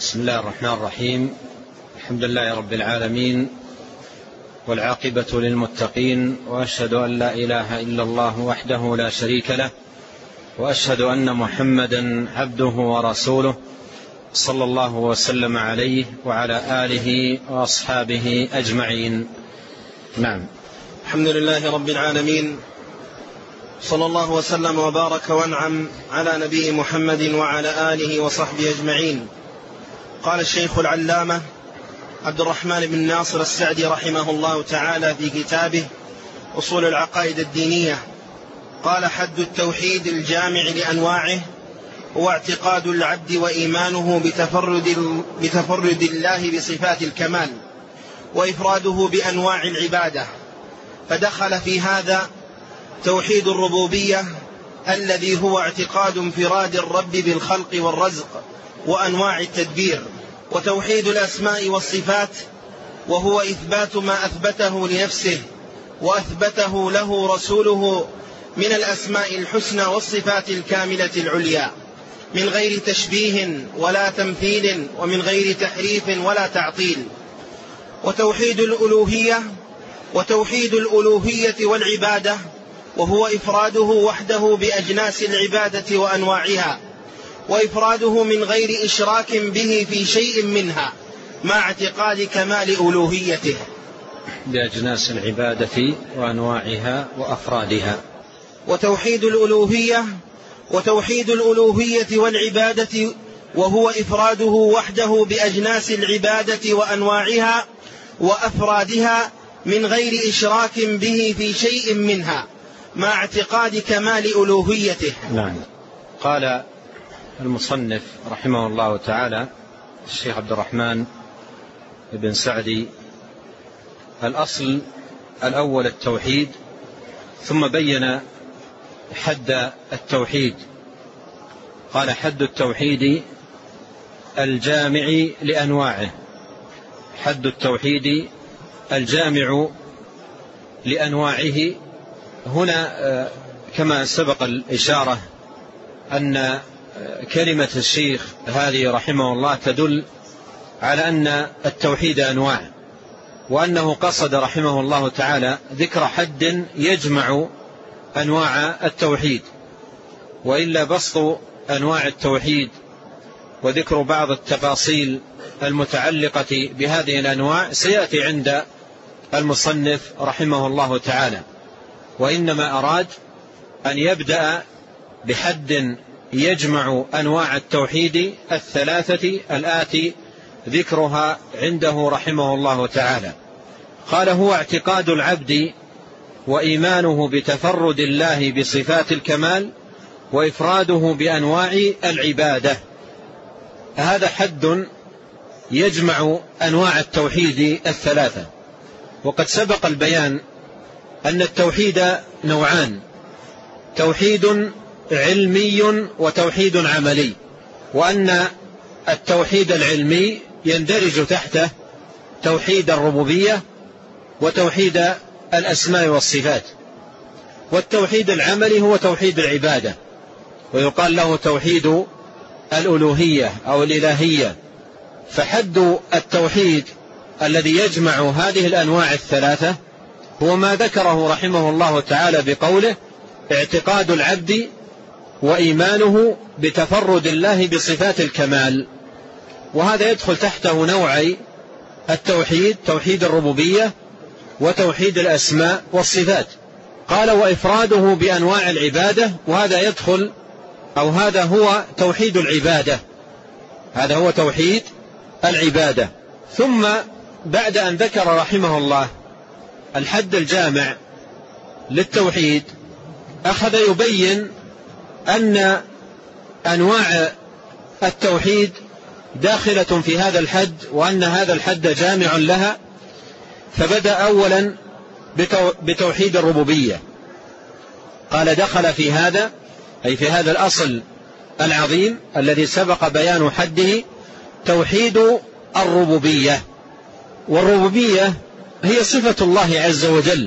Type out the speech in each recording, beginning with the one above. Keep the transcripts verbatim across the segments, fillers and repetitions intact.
بسم الله الرحمن الرحيم. الحمد لله رب العالمين، والعاقبة للمتقين، وأشهد أن لا إله إلا الله وحده لا شريك له، وأشهد أن محمدا عبده ورسوله، صلى الله وسلم عليه وعلى آله وأصحابه أجمعين. نعم. الحمد لله رب العالمين، صلى الله وسلم وبارك وانعم على نبي محمد وعلى آله وصحبه أجمعين. قال الشيخ العلامة عبد الرحمن بن ناصر السعدي رحمه الله تعالى في كتابه أصول العقائد الدينية، قال: حد التوحيد الجامع لأنواعه هو اعتقاد العبد وإيمانه بتفرد, بتفرد الله بصفات الكمال وإفراده بأنواع العبادة، فدخل في هذا توحيد الربوبية الذي هو اعتقاد انفراد الرب بالخلق والرزق وأنواع التدبير، وتوحيد الأسماء والصفات وهو إثبات ما أثبته لنفسه وأثبته له رسوله من الأسماء الحسنى والصفات الكاملة العليا، من غير تشبيه ولا تمثيل ومن غير تحريف ولا تعطيل. وتوحيد الألوهية وتوحيد الألوهية والعبادة وهو إفراده وحده بأجناس العبادة وأنواعها، وإفراده من غير إشراك به في شيء منها، مع اعتقاد كمال ألوهيته. بأجناس العبادة وأنواعها وأفرادها. وتوحيد الألوهية وتوحيد الألوهية والعبادة وهو إفراده وحده بأجناس العبادة وأنواعها وأفرادها من غير إشراك به في شيء منها، مع اعتقاد كمال ألوهيته. نعم. قال المصنف رحمه الله تعالى الشيخ عبد الرحمن بن سعدي: الأصل الأول التوحيد، ثم بين حد التوحيد. قال: حد التوحيد الجامع لأنواعه. حد التوحيد الجامع لأنواعه. هنا كما سبق الإشارة أن كلمة الشيخ هذه رحمه الله تدل على أن التوحيد أنواع، وأنه قصد رحمه الله تعالى ذكر حد يجمع أنواع التوحيد، وإلا بسط أنواع التوحيد وذكر بعض التفاصيل المتعلقة بهذه الأنواع سيأتي عند المصنف رحمه الله تعالى، وإنما أراد أن يبدأ بحد يجمع أنواع التوحيد الثلاثة الآتي ذكرها عنده رحمه الله تعالى. قال: هو اعتقاد العبد وإيمانه بتفرد الله بصفات الكمال وإفراده بأنواع العبادة. هذا حد يجمع أنواع التوحيد الثلاثة. وقد سبق البيان أن التوحيد نوعان: توحيد علمي وتوحيد عملي، وأن التوحيد العلمي يندرج تحته توحيد الربوبية وتوحيد الأسماء والصفات، والتوحيد العملي هو توحيد العبادة، ويقال له توحيد الألوهية أو الإلهية. فحد التوحيد الذي يجمع هذه الأنواع الثلاثة هو ما ذكره رحمه الله تعالى بقوله: اعتقاد العبد وإيمانه بتفرد الله بصفات الكمال. وهذا يدخل تحته نوعي التوحيد: توحيد الربوبية وتوحيد الأسماء والصفات. قال: وإفراده بأنواع العبادة، وهذا يدخل أو هذا هو توحيد العبادة. هذا هو توحيد العبادة. ثم بعد أن ذكر رحمه الله الحد الجامع للتوحيد أخذ يبين أن أنواع التوحيد داخلة في هذا الحد، وأن هذا الحد جامع لها. فبدأ أولا بتوحيد الربوبية. قال: دخل في هذا أي في هذا الأصل العظيم الذي سبق بيان حده توحيد الربوبية. والربوبية هي صفة الله عز وجل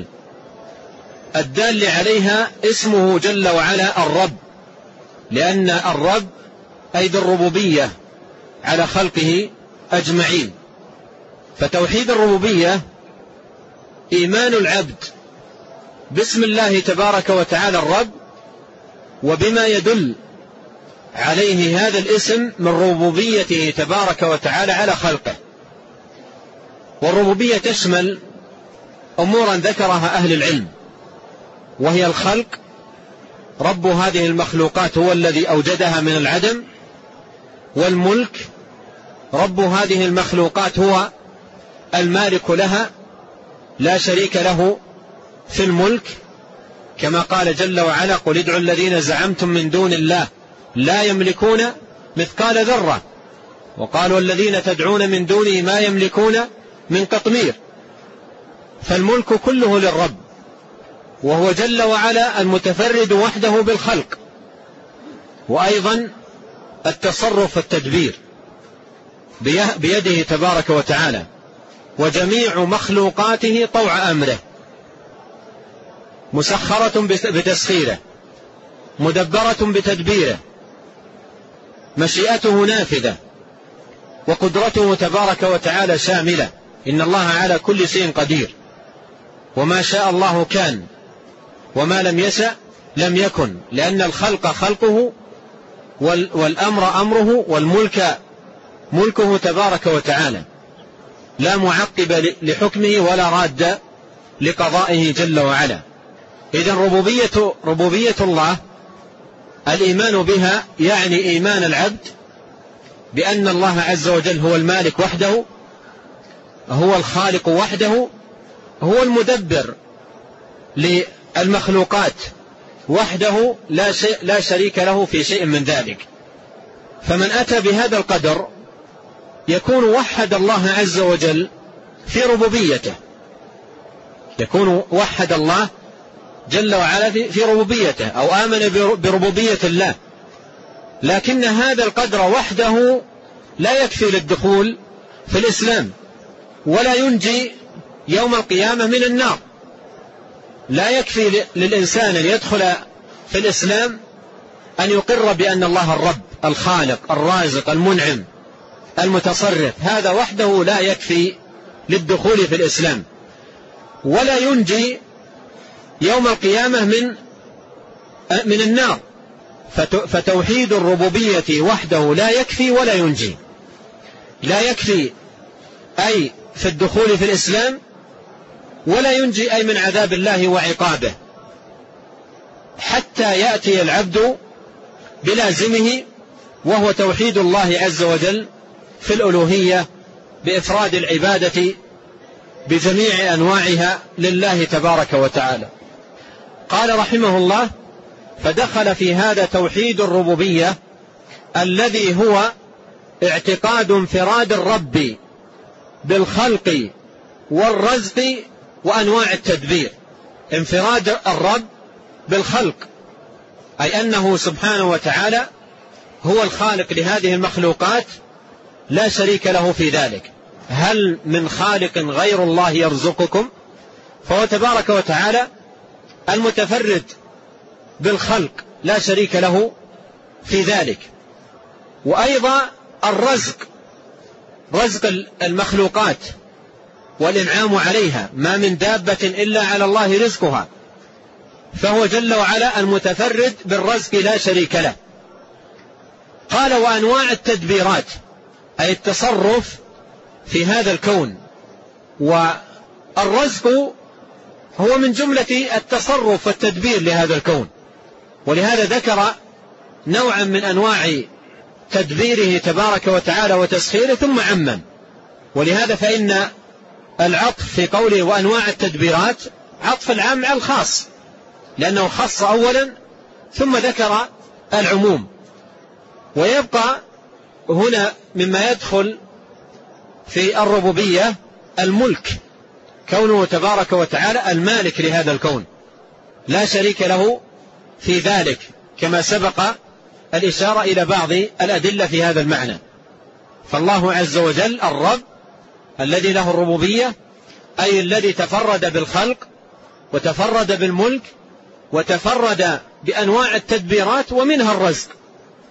الدال عليها اسمه جل وعلا الرب، لأن الرب أي ذو الربوبية على خلقه أجمعين. فتوحيد الربوبية إيمان العبد باسم الله تبارك وتعالى الرب وبما يدل عليه هذا الاسم من ربوبيته تبارك وتعالى على خلقه. والربوبية تشمل أمورا ذكرها أهل العلم، وهي الخلق، رب هذه المخلوقات هو الذي أوجدها من العدم، والملك، رب هذه المخلوقات هو المالك لها لا شريك له في الملك، كما قال جل وعلا: قل ادعوا الذين زعمتم من دون الله لا يملكون مثقال ذرة، وقالوا الذين تدعون من دونه ما يملكون من قطمير. فالملك كله للرب، وهو جل وعلا المتفرد وحده بالخلق، وأيضا التصرف والتدبير بيده تبارك وتعالى، وجميع مخلوقاته طوع أمره، مسخرة بتسخيره، مدبرة بتدبيره، مشيئته نافذة، وقدرته تبارك وتعالى شاملة. إن الله على كل شيء قدير، وما شاء الله كان، وما لم يشأ لم يكن، لأن الخلق خلقه، والأمر أمره، والملك ملكه تبارك وتعالى، لا معقب لحكمه ولا راد لقضائه جل وعلا. إذن ربوبية, ربوبية الله الإيمان بها يعني إيمان العبد بأن الله عز وجل هو المالك وحده، هو الخالق وحده، هو المدبر للمخلوقات وحده، لا, شيء لا شريك له في شيء من ذلك. فمن أتى بهذا القدر يكون وحد الله عز وجل في ربوبيته، يكون وحد الله جل وعلا في ربوبيته، أو آمن بربوبية الله. لكن هذا القدر وحده لا يكفي للدخول في الإسلام، ولا ينجي يوم القيامة من النار. لا يكفي للإنسان أن يدخل في الإسلام أن يقر بأن الله الرب الخالق الرازق المنعم المتصرف، هذا وحده لا يكفي للدخول في الإسلام، ولا ينجي يوم القيامة من من النار. فتوحيد الربوبية وحده لا يكفي ولا ينجي، لا يكفي أي في الدخول في الإسلام، ولا ينجي أي من عذاب الله وعقابه، حتى يأتي العبد بلازمه، وهو توحيد الله عز وجل في الألوهية بإفراد العبادة بجميع أنواعها لله تبارك وتعالى. قال رحمه الله: فدخل في هذا توحيد الربوبية الذي هو اعتقاد انفراد الرب بالخلق والرزق وأنواع التدبير. انفراد الرب بالخلق، أي أنه سبحانه وتعالى هو الخالق لهذه المخلوقات، لا شريك له في ذلك. هل من خالق غير الله يرزقكم؟ فهو تبارك وتعالى المتفرد بالخلق، لا شريك له في ذلك. وأيضا الرزق، رزق المخلوقات والإنعام عليها، ما من دابة إلا على الله رزقها، فهو جل وعلا المتفرد بالرزق لا شريك له. قال: وأنواع التدبيرات، أي التصرف في هذا الكون. والرزق هو من جملة التصرف والتدبير لهذا الكون، ولهذا ذكر نوعا من أنواع تدبيره تبارك وتعالى وتسخيره ثم عمم. ولهذا فإن العطف في قوله وأنواع التدبيرات عطف العام على الخاص، لأنه خص أولا ثم ذكر العموم. ويبقى هنا مما يدخل في الربوبية الملك، كونه تبارك وتعالى المالك لهذا الكون، لا شريك له في ذلك، كما سبق الإشارة إلى بعض الأدلة في هذا المعنى. فالله عز وجل الرب الذي له الربوبية، أي الذي تفرد بالخلق وتفرد بالملك وتفرد بأنواع التدبيرات ومنها الرزق.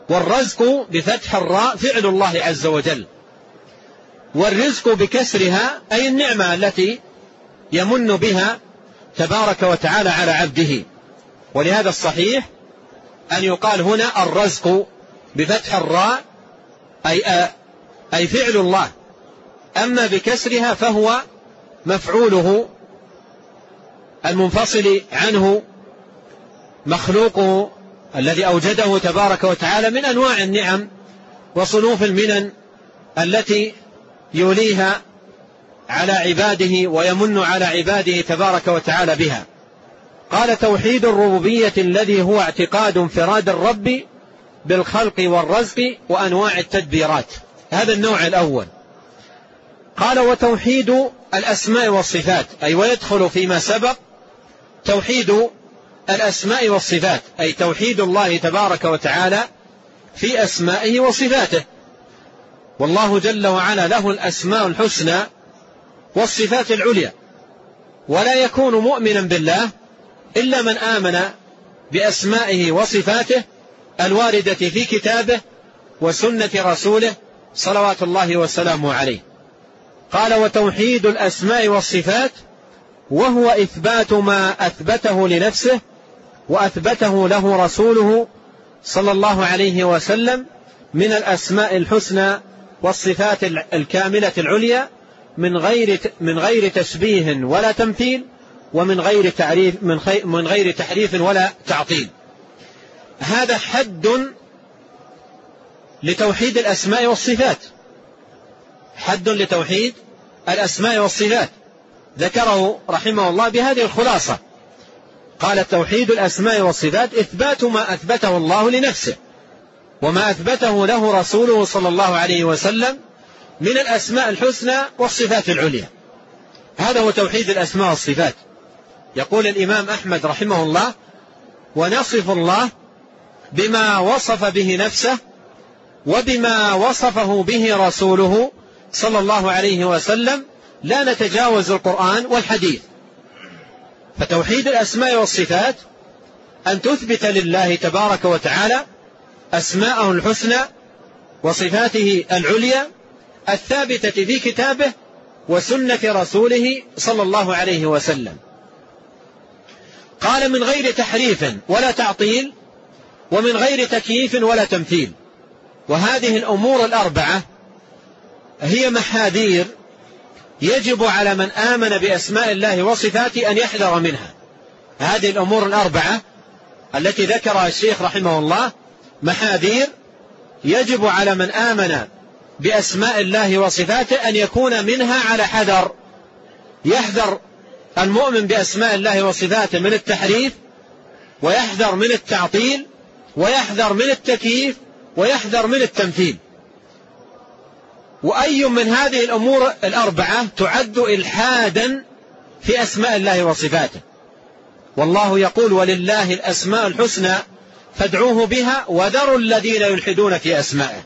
والرزق بفتح الراء فعل الله عز وجل، والرزق بكسرها أي النعمة التي يمن بها تبارك وتعالى على عبده. ولهذا الصحيح أن يقال هنا الرزق بفتح الراء أي, أي فعل الله، أما بكسرها فهو مفعوله المنفصل عنه مخلوقه الذي أوجده تبارك وتعالى من أنواع النعم وصنوف المنن التي يوليها على عباده ويمن على عباده تبارك وتعالى بها. قال: توحيد الربوبية الذي هو اعتقاد انفراد الرب بالخلق والرزق وأنواع التدبيرات. هذا النوع الأول. قال: وتوحيد الأسماء والصفات، أي ويدخل فيما سبق توحيد الأسماء والصفات، أي توحيد الله تبارك وتعالى في أسمائه وصفاته. والله جل وعلا له الأسماء الحسنى والصفات العليا، ولا يكون مؤمنا بالله إلا من آمن بأسمائه وصفاته الواردة في كتابه وسنة رسوله صلوات الله وسلامه عليه. قال: وتوحيد الأسماء والصفات وهو إثبات ما أثبته لنفسه وأثبته له رسوله صلى الله عليه وسلم من الأسماء الحسنى والصفات الكاملة العليا من غير من غير تشبيه ولا تمثيل، ومن غير تعريف من غير تحريف ولا تعطيل. هذا حد لتوحيد الأسماء والصفات، حد لتوحيد الأسماء والصفات ذكره رحمه الله بهذه الخلاصة. قال: توحيد الأسماء والصفات إثبات ما أثبته الله لنفسه وما أثبته له رسوله صلى الله عليه وسلم من الأسماء الحسنى والصفات العليا. هذا هو توحيد الأسماء والصفات. يقول الإمام أحمد رحمه الله: ونصف الله بما وصف به نفسه وبما وصفه به رسوله صلى الله عليه وسلم، لا نتجاوز القرآن والحديث. فتوحيد الأسماء والصفات أن تثبت لله تبارك وتعالى أسماءه الحسنى وصفاته العليا الثابتة في كتابه وسنة رسوله صلى الله عليه وسلم. قال: من غير تحريف ولا تعطيل، ومن غير تكييف ولا تمثيل. وهذه الأمور الأربعة هي محاذير يجب على من آمن بأسماء الله وصفاته أن يحذر منها. هذه الأمور الأربعة التي ذكرها الشيخ رحمه الله محاذير يجب على من آمن بأسماء الله وصفاته أن يكون منها على حذر. يحذر المؤمن بأسماء الله وصفاته من التحريف، ويحذر من التعطيل، ويحذر من التكييف، ويحذر من التمثيل. وأي من هذه الأمور الأربعة تعد إلحادا في أسماء الله وصفاته. والله يقول: ولله الأسماء الحسنى فادعوه بها وذروا الذين يلحدون في أسمائه.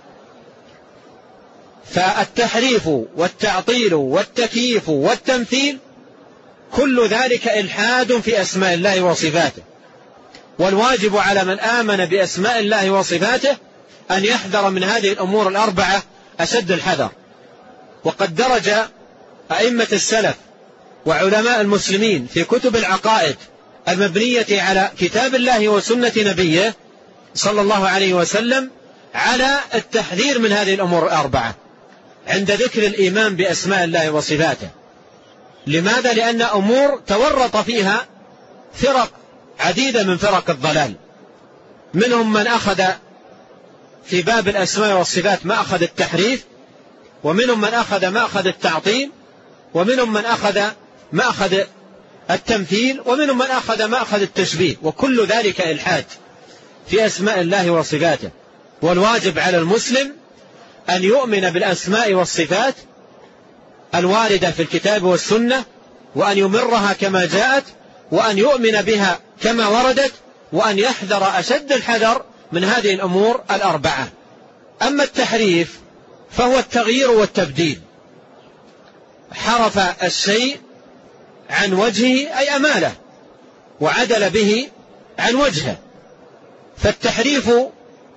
فالتحريف والتعطيل والتكييف والتمثيل كل ذلك إلحاد في أسماء الله وصفاته. والواجب على من آمن بأسماء الله وصفاته أن يحذر من هذه الأمور الأربعة أشد الحذر. وقد درج أئمة السلف وعلماء المسلمين في كتب العقائد المبنية على كتاب الله وسنة نبيه صلى الله عليه وسلم على التحذير من هذه الأمور الأربعة عند ذكر الإيمان بأسماء الله وصفاته. لماذا؟ لأن أمور تورط فيها فرق عديدة من فرق الضلال، منهم من أخذ في باب الأسماء والصفات ما أخذ التحريف، ومنهم من أخذ ما أخذ التعطيل، ومنهم من أخذ ما أخذ التمثيل، ومنهم من أخذ ما أخذ التشبيه، وكل ذلك إلحاد في أسماء الله وصفاته. والواجب على المسلم أن يؤمن بالأسماء والصفات الواردة في الكتاب والسنة، وأن يمرها كما جاءت، وأن يؤمن بها كما وردت، وأن يحذر أشد الحذر من هذه الأمور الأربعة. أما التحريف فهو التغيير والتبديل، حرف الشيء عن وجهه أي أماله وعدل به عن وجهه. فالتحريف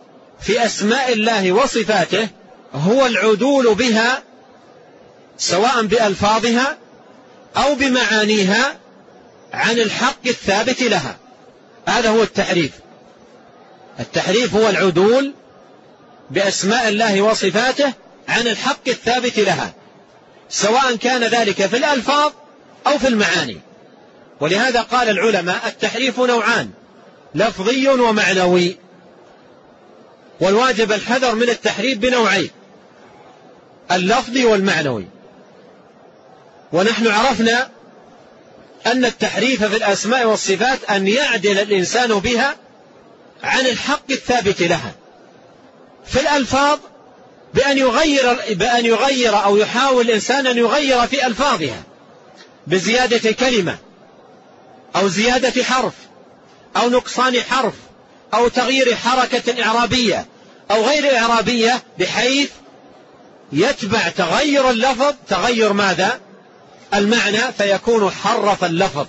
في أسماء الله وصفاته هو العدول بها سواء بألفاظها أو بمعانيها عن الحق الثابت لها. هذا هو التحريف. التحريف هو العدول بأسماء الله وصفاته عن الحق الثابت لها، سواء كان ذلك في الألفاظ أو في المعاني. ولهذا قال العلماء التحريف نوعان، لفظي ومعنوي، والواجب الحذر من التحريف بنوعين، اللفظي والمعنوي. ونحن عرفنا أن التحريف في الأسماء والصفات أن يعدل الإنسان بها عن الحق الثابت لها. في الألفاظ بأن يغير, بأن يغير أو يحاول الإنسان أن يغير في ألفاظها بزيادة كلمة أو زيادة حرف أو نقصان حرف أو تغيير حركة إعرابية أو غير إعرابية، بحيث يتبع تغير اللفظ تغير ماذا؟ المعنى، فيكون حرف اللفظ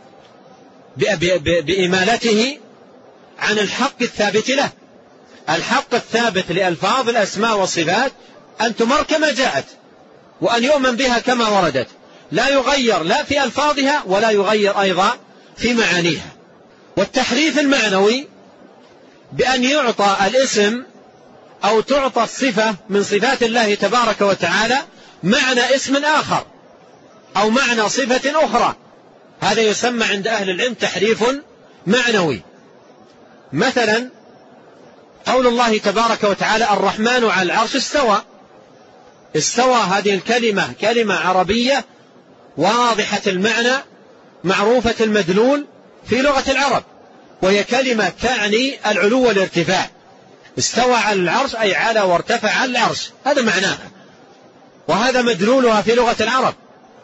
بإمالته عن الحق الثابت له. الحق الثابت لألفاظ الأسماء والصفات أن تمر كما جاءت وأن يؤمن بها كما وردت، لا يغير لا في ألفاظها ولا يغير أيضا في معانيها. والتحريف المعنوي بأن يعطى الاسم أو تعطى الصفة من صفات الله تبارك وتعالى معنى اسم آخر أو معنى صفة أخرى، هذا يسمى عند أهل العلم تحريف معنوي. مثلا قول الله تبارك وتعالى الرحمن على العرش استوى. استوى هذه الكلمة كلمة عربية واضحة المعنى معروفة المدلول في لغة العرب، وهي كلمة تعني العلو والارتفاع. استوى على العرش أي على وارتفع على العرش، هذا معناها، وهذا مدلولها في لغة العرب.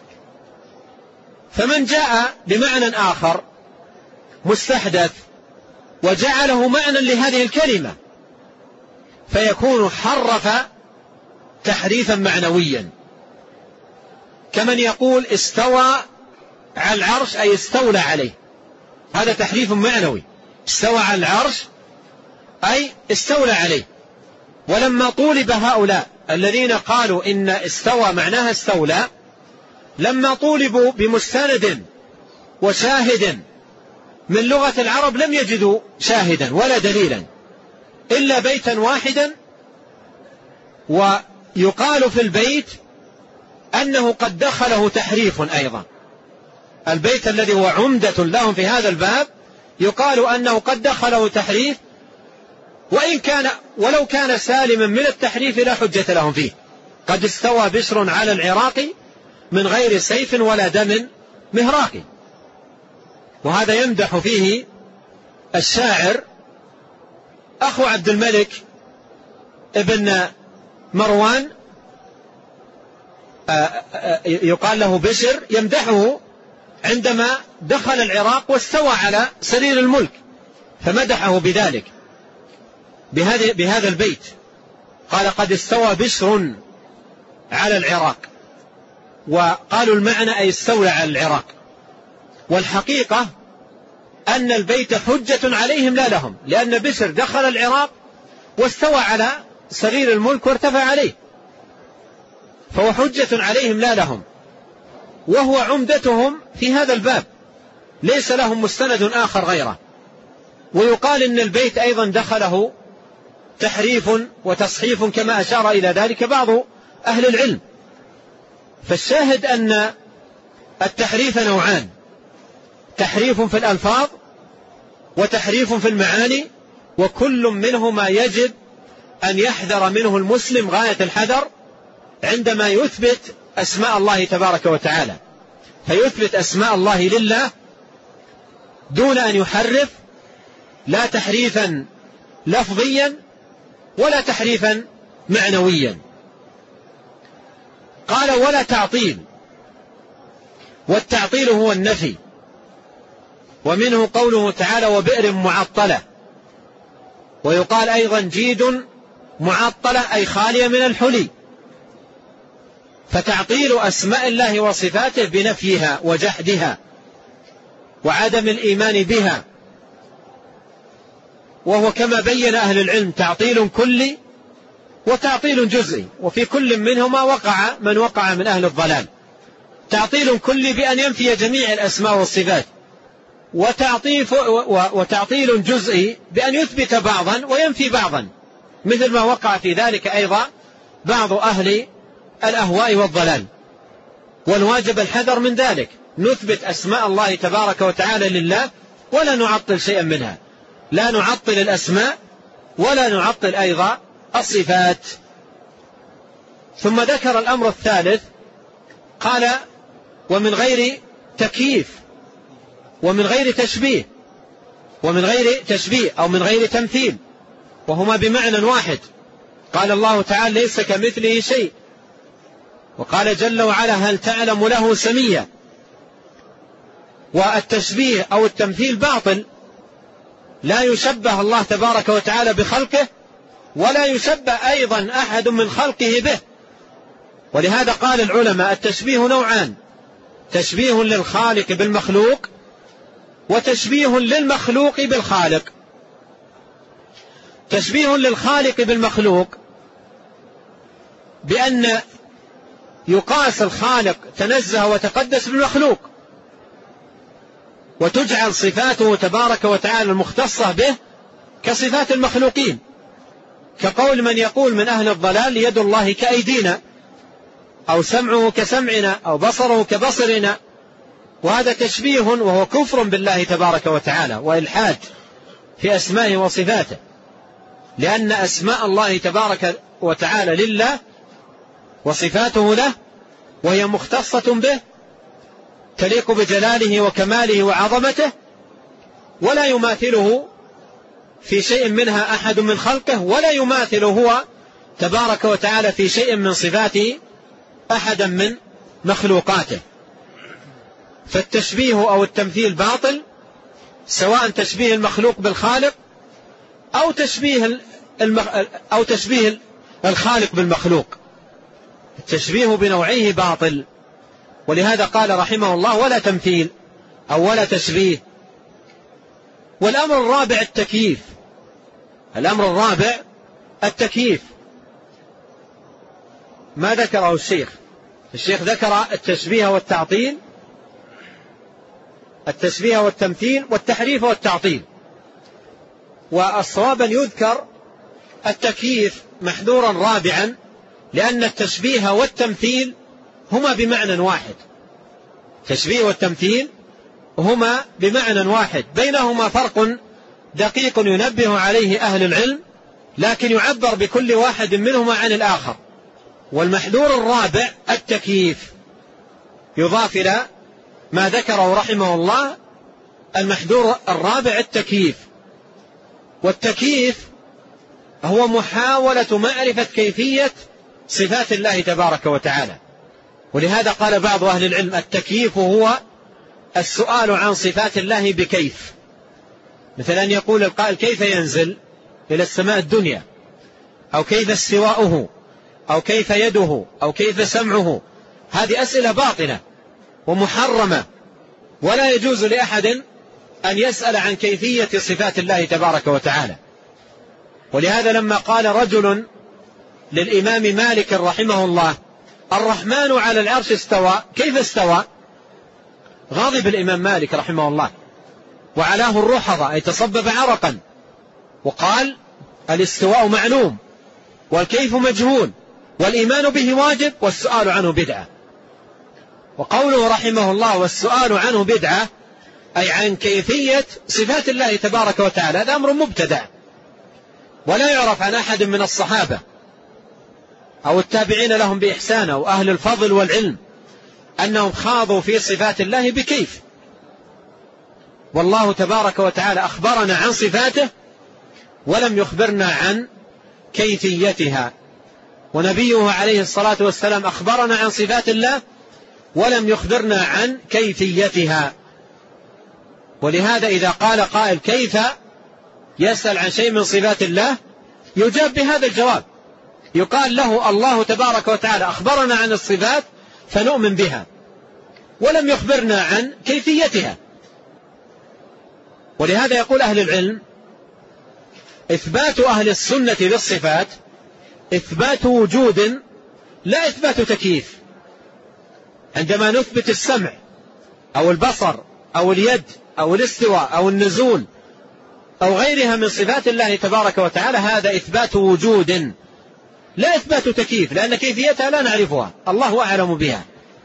فمن جاء بمعنى آخر مستحدث وجعله معنى لهذه الكلمة فيكون حرف تحريفا معنويا، كمن يقول استوى على العرش أي استولى عليه، هذا تحريف معنوي. استوى على العرش أي استولى عليه. ولما طولب هؤلاء الذين قالوا إن استوى معناها استولى، لما طولبوا بمستند وشاهد من لغة العرب لم يجدوا شاهدا ولا دليلا إلا بيتا واحدا، ويقال في البيت أنه قد دخله تحريف أيضا. البيت الذي هو عمدة لهم في هذا الباب يقال أنه قد دخله تحريف، وإن كان ولو كان سالما من التحريف لا حجة لهم فيه. قد استوى بشر على العراق من غير سيف ولا دم مهراق. وهذا يمدح فيه الشاعر أخو عبد الملك ابن مروان، يقال له بشر، يمدحه عندما دخل العراق واستوى على سرير الملك، فمدحه بذلك بهذا البيت، قال قد استوى بشر على العراق، وقالوا المعنى أي استولى على العراق. والحقيقة أن البيت حجة عليهم لا لهم، لأن بشر دخل العراق واستوى على سرير الملك وارتفع عليه، فهو حجة عليهم لا لهم، وهو عمدتهم في هذا الباب، ليس لهم مستند آخر غيره. ويقال إن البيت أيضا دخله تحريف وتصحيف كما أشار إلى ذلك بعض أهل العلم. فالشاهد أن التحريف نوعان، تحريف في الألفاظ وتحريف في المعاني، وكل منهما يجب أن يحذر منه المسلم غاية الحذر عندما يثبت أسماء الله تبارك وتعالى، فيثبت أسماء الله لله دون أن يحرف، لا تحريفا لفظيا ولا تحريفا معنويا. قال ولا تعطيل، والتعطيل هو النفي، ومنه قوله تعالى وبئر معطلة، ويقال أيضا جيد معطلة أي خالية من الحلي. فتعطيل أسماء الله وصفاته بنفيها وجحدها وعدم الإيمان بها وهو كما بين أهل العلم تعطيل كلي وتعطيل جزئي، وفي كل منهما وقع من وقع من أهل الضلال. تعطيل كلي بأن ينفي جميع الأسماء والصفات، وتعطيل جزئي بأن يثبت بعضا وينفي بعضا، مثل ما وقع في ذلك أيضا بعض أهل الأهواء والضلال. والواجب الحذر من ذلك، نثبت أسماء الله تبارك وتعالى لله ولا نعطل شيئا منها، لا نعطل الأسماء ولا نعطل أيضا الصفات. ثم ذكر الأمر الثالث، قال ومن غير تكييف ومن غير تشبيه، ومن غير تشبيه أو من غير تمثيل، وهما بمعنى واحد. قال الله تعالى ليس كمثله شيء، وقال جل وعلا هل تعلم له سميا. والتشبيه أو التمثيل باطل، لا يشبه الله تبارك وتعالى بخلقه ولا يشبه أيضا أحد من خلقه به. ولهذا قال العلماء التشبيه نوعان، تشبيه للخالق بالمخلوق وتشبيه للمخلوق بالخالق. تشبيه للخالق بالمخلوق بأن يقاس الخالق تنزه وتقدس بالمخلوق، وتجعل صفاته تبارك وتعالى المختصة به كصفات المخلوقين، كقول من يقول من أهل الضلال يد الله كأيدينا، أو سمعه كسمعنا، أو بصره كبصرنا، وهذا تشبيه وهو كفر بالله تبارك وتعالى وإلحاد في أسمائه وصفاته، لأن أسماء الله تبارك وتعالى لله وصفاته له وهي مختصة به تليق بجلاله وكماله وعظمته، ولا يماثله في شيء منها أحد من خلقه، ولا يماثل هو تبارك وتعالى في شيء من صفاته أحدا من مخلوقاته. فالتشبيه أو التمثيل باطل، سواء تشبيه المخلوق بالخالق أو تشبيه المخ... أو تشبيه الخالق بالمخلوق. التشبيه بنوعيه باطل، ولهذا قال رحمه الله ولا تمثيل أو ولا تشبيه. والأمر الرابع التكييف، الأمر الرابع التكييف. ما ذكره الشيخ؟ الشيخ ذكر التشبيه والتعطيل، التشبيه والتمثيل والتحريف والتعطيل، والصواب أن يذكر التكييف محذورا رابعا، لأن التشبيه والتمثيل هما بمعنى واحد. التشبيه والتمثيل هما بمعنى واحد، بينهما فرق دقيق ينبه عليه أهل العلم، لكن يعبر بكل واحد منهما عن الآخر. والمحذور الرابع التكييف، يضاف إلى ما ذكره رحمه الله المحذور الرابع التكييف. والتكييف هو محاولة معرفة كيفية صفات الله تبارك وتعالى. ولهذا قال بعض أهل العلم التكييف هو السؤال عن صفات الله بكيف، مثل أن يقول القائل كيف ينزل إلى السماء الدنيا، أو كيف استواؤه، أو كيف يده، أو كيف سمعه. هذه أسئلة باطلة ومحرمة، ولا يجوز لأحد أن يسأل عن كيفية صفات الله تبارك وتعالى. ولهذا لما قال رجل للإمام مالك رحمه الله الرحمن على العرش استوى، كيف استوى؟ غضب الإمام مالك رحمه الله وعلاه الرحضة، أي تصبب عرقا، وقال الاستواء معلوم والكيف مجهول والإيمان به واجب والسؤال عنه بدعة. وقوله رحمه الله والسؤال عنه بدعة أي عن كيفية صفات الله تبارك وتعالى، هذا أمر مبتدع، ولا يعرف عن أحد من الصحابة أو التابعين لهم بإحسان أو أهل الفضل والعلم أنهم خاضوا في صفات الله بكيف. والله تبارك وتعالى أخبرنا عن صفاته ولم يخبرنا عن كيفيتها، ونبيه عليه الصلاة والسلام أخبرنا عن صفات الله ولم يخبرنا عن كيفيتها. ولهذا إذا قال قائل كيف يسأل عن شيء من صفات الله، يجاب بهذا الجواب، يقال له الله تبارك وتعالى أخبرنا عن الصفات فنؤمن بها ولم يخبرنا عن كيفيتها. ولهذا يقول أهل العلم إثبات أهل السنة للصفات إثبات وجود لا إثبات تكييف. عندما نثبت السمع أو البصر أو اليد أو الاستواء أو النزول أو غيرها من صفات الله تبارك وتعالى هذا إثبات وجود لا إثبات تكييف، لأن كيفيتها لا نعرفها، الله أعلم بها.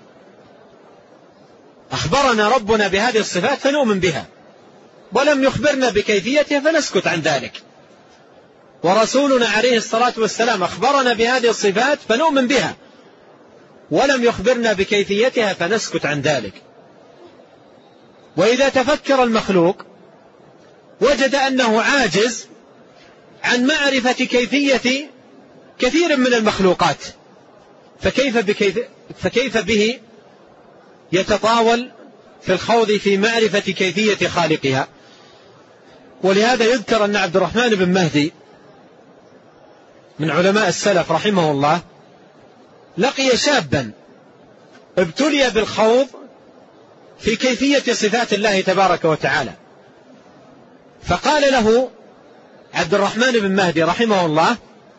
أخبرنا ربنا بهذه الصفات فنؤمن بها، ولم يخبرنا بكيفيتها فنسكت عن ذلك. ورسولنا عليه الصلاة والسلام أخبرنا بهذه الصفات فنؤمن بها، ولم يخبرنا بكيفيتها فنسكت عن ذلك. وإذا تفكر المخلوق وجد أنه عاجز عن معرفة كيفية كثير من المخلوقات، فكيف, بكيف فكيف به يتطاول في الخوض في معرفة كيفية خالقها. ولهذا يذكر أن عبد الرحمن بن مهدي من علماء السلف رحمه الله لقي شابا ابتلي بالخوض في كيفية صفات الله تبارك وتعالى، فقال له عبد الرحمن بن مهدي رحمه الله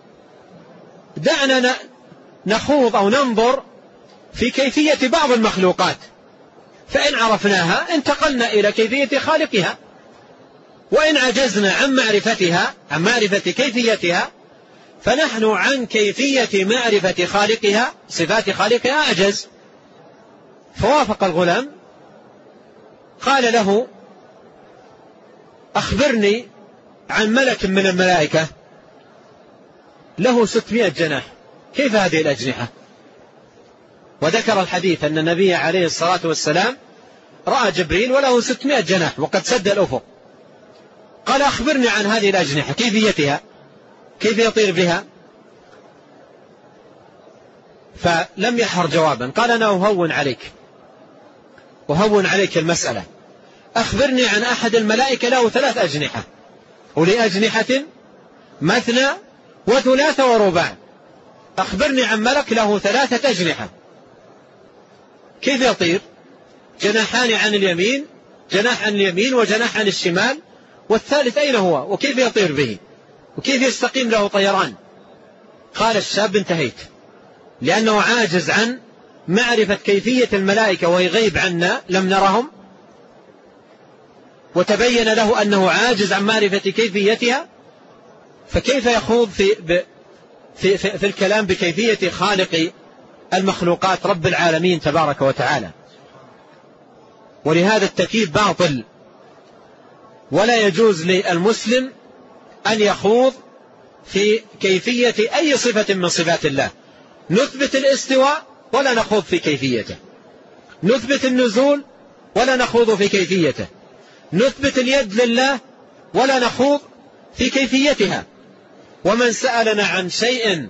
دعنا نخوض أو ننظر في كيفية بعض المخلوقات، فإن عرفناها انتقلنا إلى كيفية خالقها، وإن عجزنا عن معرفتها عن معرفة كيفيتها فنحن عن كيفية معرفة خالقها صفات خالقها أعجز. فوافق الغلام، قال له أخبرني عن ملك من الملائكة له ستمائة جناح، كيف هذه الأجنحة؟ وذكر الحديث أن النبي عليه الصلاة والسلام رأى جبريل وله ستمائة جناح وقد سد الأفق. قال أخبرني عن هذه الأجنحة كيفيتها، كيف يطير بها؟ فلم يحر جوابا، قال أنا أهون عليك أهون عليك المسألة، أخبرني عن أحد الملائكة له ثلاث أجنحة، ولأجنحة مثنى وثلاث ورباع، أخبرني عن ملك له ثلاثة أجنحة كيف يطير؟ جناحان عن اليمين، جناح عن اليمين وجناح عن الشمال، والثالث أين هو؟ وكيف يطير به؟ وكيف يستقيم له طيران؟ قال الشاب انتهيت، لأنه عاجز عن معرفة كيفية الملائكة وهي غيب عنا لم نرهم، وتبين له أنه عاجز عن معرفة كيفيتها، فكيف يخوض في, في, في, في الكلام بكيفية خالق المخلوقات رب العالمين تبارك وتعالى؟ ولهذا التكييف باطل، ولا يجوز للمسلم أن يخوض في كيفية أي صفة من صفات الله. نثبت الاستواء ولا نخوض في كيفيته، نثبت النزول ولا نخوض في كيفيته، نثبت اليد لله ولا نخوض في كيفيتها. ومن سألنا عن شيء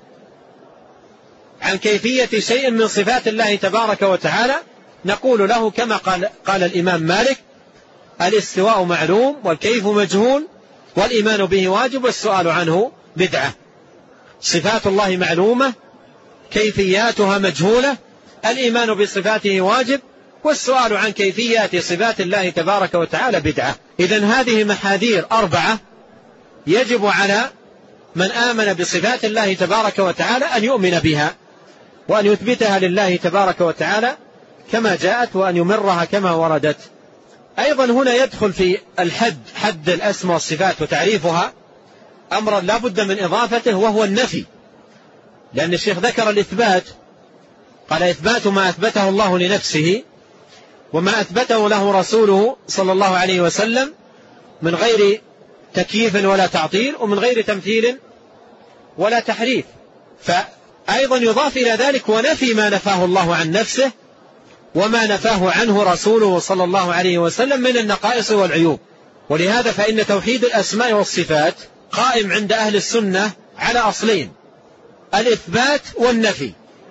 عن كيفية شيء من صفات الله تبارك وتعالى نقول له كما قال, قال الإمام مالك: الاستواء معلوم والكيف مجهول والإيمان به واجب والسؤال عنه بدعة. صفات الله معلومة، كيفياتها مجهولة، الإيمان بصفاته واجب، والسؤال عن كيفيات صفات الله تبارك وتعالى بدعة. إذن هذه محاذير أربعة يجب على من آمن بصفات الله تبارك وتعالى أن يؤمن بها وأن يثبتها لله تبارك وتعالى كما جاءت وأن يمرها كما وردت. أيضا هنا يدخل في الحد حد الأسماء والصفات وتعريفها أمرا لا بد من إضافته، وهو النفي، لأن الشيخ ذكر الإثبات، قال: إثبات ما أثبته الله لنفسه وما أثبته له رسوله صلى الله عليه وسلم من غير تكييف ولا تعطيل ومن غير تمثيل ولا تحريف. فأيضا يضاف إلى ذلك ونفي ما نفاه الله عن نفسه وما نفاه عنه رسوله صلى الله عليه وسلم من النقائص والعيوب. ولهذا فإن توحيد الأسماء والصفات قائم عند أهل السنة على أصلين: الإثبات والنفي.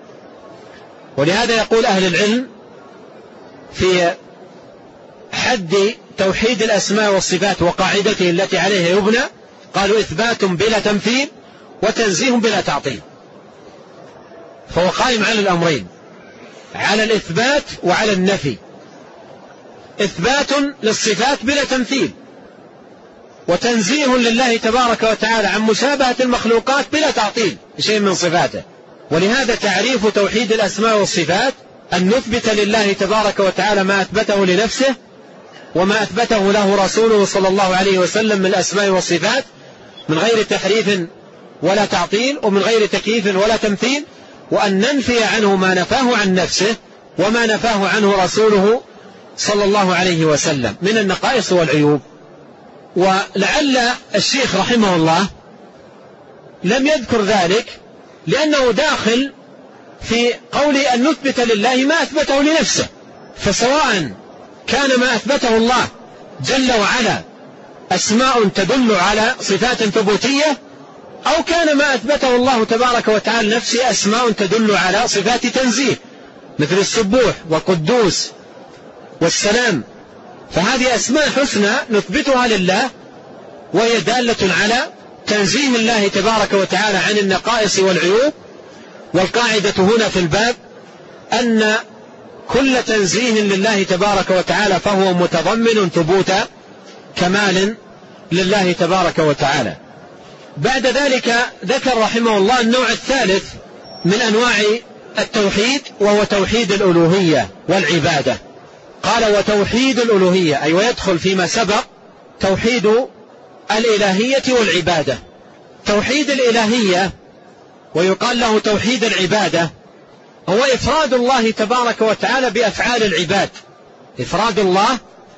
ولهذا يقول أهل العلم في حد توحيد الأسماء والصفات وقاعدته التي عليها يبنى، قالوا: إثبات بلا تمثيل وتنزيه بلا تعطيل. فهو قائم على الأمرين، على الإثبات وعلى النفي. إثبات للصفات بلا تمثيل، وتنزيه لله تبارك وتعالى عن مشابهة المخلوقات بلا تعطيل شيء من صفاته. ولهذا تعريف توحيد الأسماء والصفات أن نثبت لله تبارك وتعالى ما أثبته لنفسه وما أثبته له رسوله صلى الله عليه وسلم من الأسماء والصفات من غير تحريف ولا تعطيل ومن غير تكييف ولا تمثيل، وأن ننفي عنه ما نفاه عن نفسه وما نفاه عنه رسوله صلى الله عليه وسلم من النقائص والعيوب. ولعل الشيخ رحمه الله لم يذكر ذلك لأنه داخل في قول أن نثبت لله ما أثبته لنفسه، فسواء كان ما أثبته الله جل وعلا أسماء تدل على صفات ثبوتية، أو كان ما أثبته الله تبارك وتعالى نفسه أسماء تدل على صفات تنزيه مثل السبوح والقدوس والسلام، فهذه أسماء حسنى نثبتها لله وهي دالة على تنزيه الله تبارك وتعالى عن النقائص والعيوب. والقاعدة هنا في الباب أن كل تنزيه لله تبارك وتعالى فهو متضمن ثبوت كمال لله تبارك وتعالى. بعد ذلك ذكر رحمه الله النوع الثالث من أنواع التوحيد وهو توحيد الألوهية والعبادة. قال وتوحيد الألوهية أي ويدخل فيما سبق توحيد الإلهية والعبادة. توحيد الإلهية ويقال له توحيد العبادة هو إفراد الله تبارك وتعالى بأفعال العباد، إفراد الله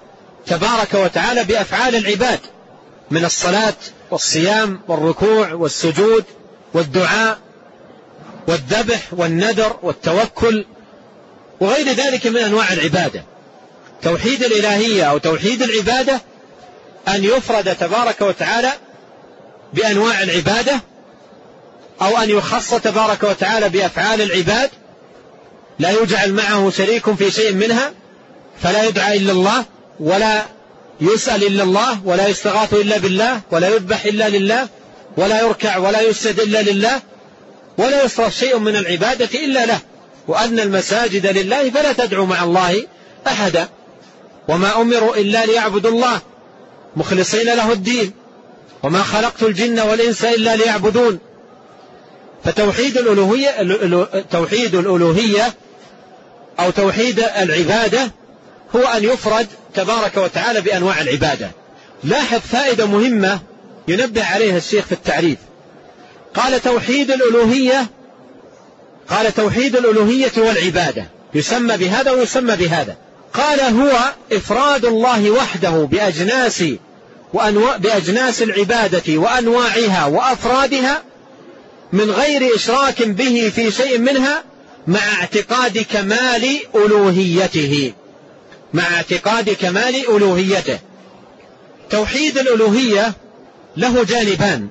تبارك وتعالى بأفعال العباد من الصلاة والصيام والركوع والسجود والدعاء والذبح والنذر والتوكل وغير ذلك من أنواع العبادة. توحيد الإلهية أو توحيد العبادة أن يفرد تبارك وتعالى بأنواع العبادة، أو أن يخص تبارك وتعالى بأفعال العباد لا يجعل معه شريك في شيء منها، فلا يدعى إلا الله ولا يسأل إلا الله ولا يستغاث إلا بالله ولا يذبح إلا لله ولا يركع ولا يسجد إلا لله ولا يصرف شيء من العبادة إلا له، وأن المساجد لله فلا تدعوا مع الله أحدا، وما أمروا إلا ليعبدوا الله مخلصين له الدين وما خلقت الجن والإنس إلا ليعبدون. فتوحيد الألوهية توحيد الألوهية أو توحيد العبادة هو أن يفرد تبارك وتعالى بأنواع العبادة. لاحظ فائدة مهمة ينبه عليها الشيخ في التعريف. قال توحيد الألوهية قال توحيد الألوهية والعبادة يسمى بهذا ويسمى بهذا. قال هو إفراد الله وحده بأجناس وأنواع بأجناس العبادة وأنواعها وأفرادها من غير إشراك به في شيء منها مع اعتقاد كمال ألوهيته مع اعتقاد كمال ألوهيته. توحيد الألوهية له جانبان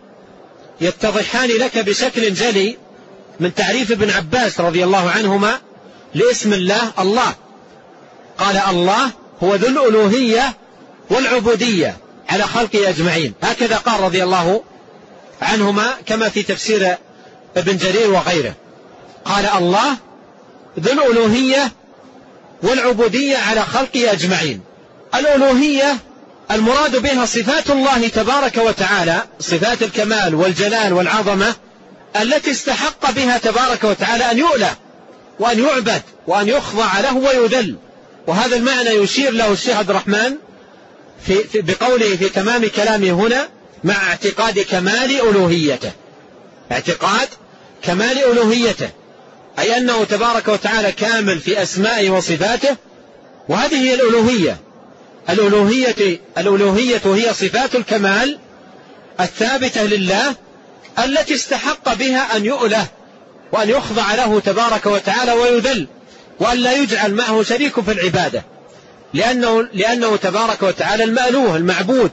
يتضحان لك بشكل جلي من تعريف ابن عباس رضي الله عنهما لاسم الله الله. قال الله هو ذو الألوهية والعبودية على خلقه أجمعين، هكذا قال رضي الله عنهما كما في تفسير ابن جرير وغيره. قال الله ذو الألوهية والعبودية على خلقه أجمعين. الألوهية المراد بها صفات الله تبارك وتعالى، صفات الكمال والجلال والعظمة التي استحق بها تبارك وتعالى أن يؤلى وأن يعبد وأن يخضع له ويذل. وهذا المعنى يشير له الشيخ عبد الرحمن في في بقوله في تمام كلامه هنا مع اعتقاد كمال ألوهيته، اعتقاد كمال ألوهيته أي أنه تبارك وتعالى كامل في أسمائه وصفاته، وهذه هي الألوهية. الألوهية الألوهية هي صفات الكمال الثابتة لله التي استحق بها أن يؤله وأن يخضع له تبارك وتعالى ويذل، وأن لا يجعل معه شريك في العبادة، لأنه, لأنه تبارك وتعالى المألوه المعبود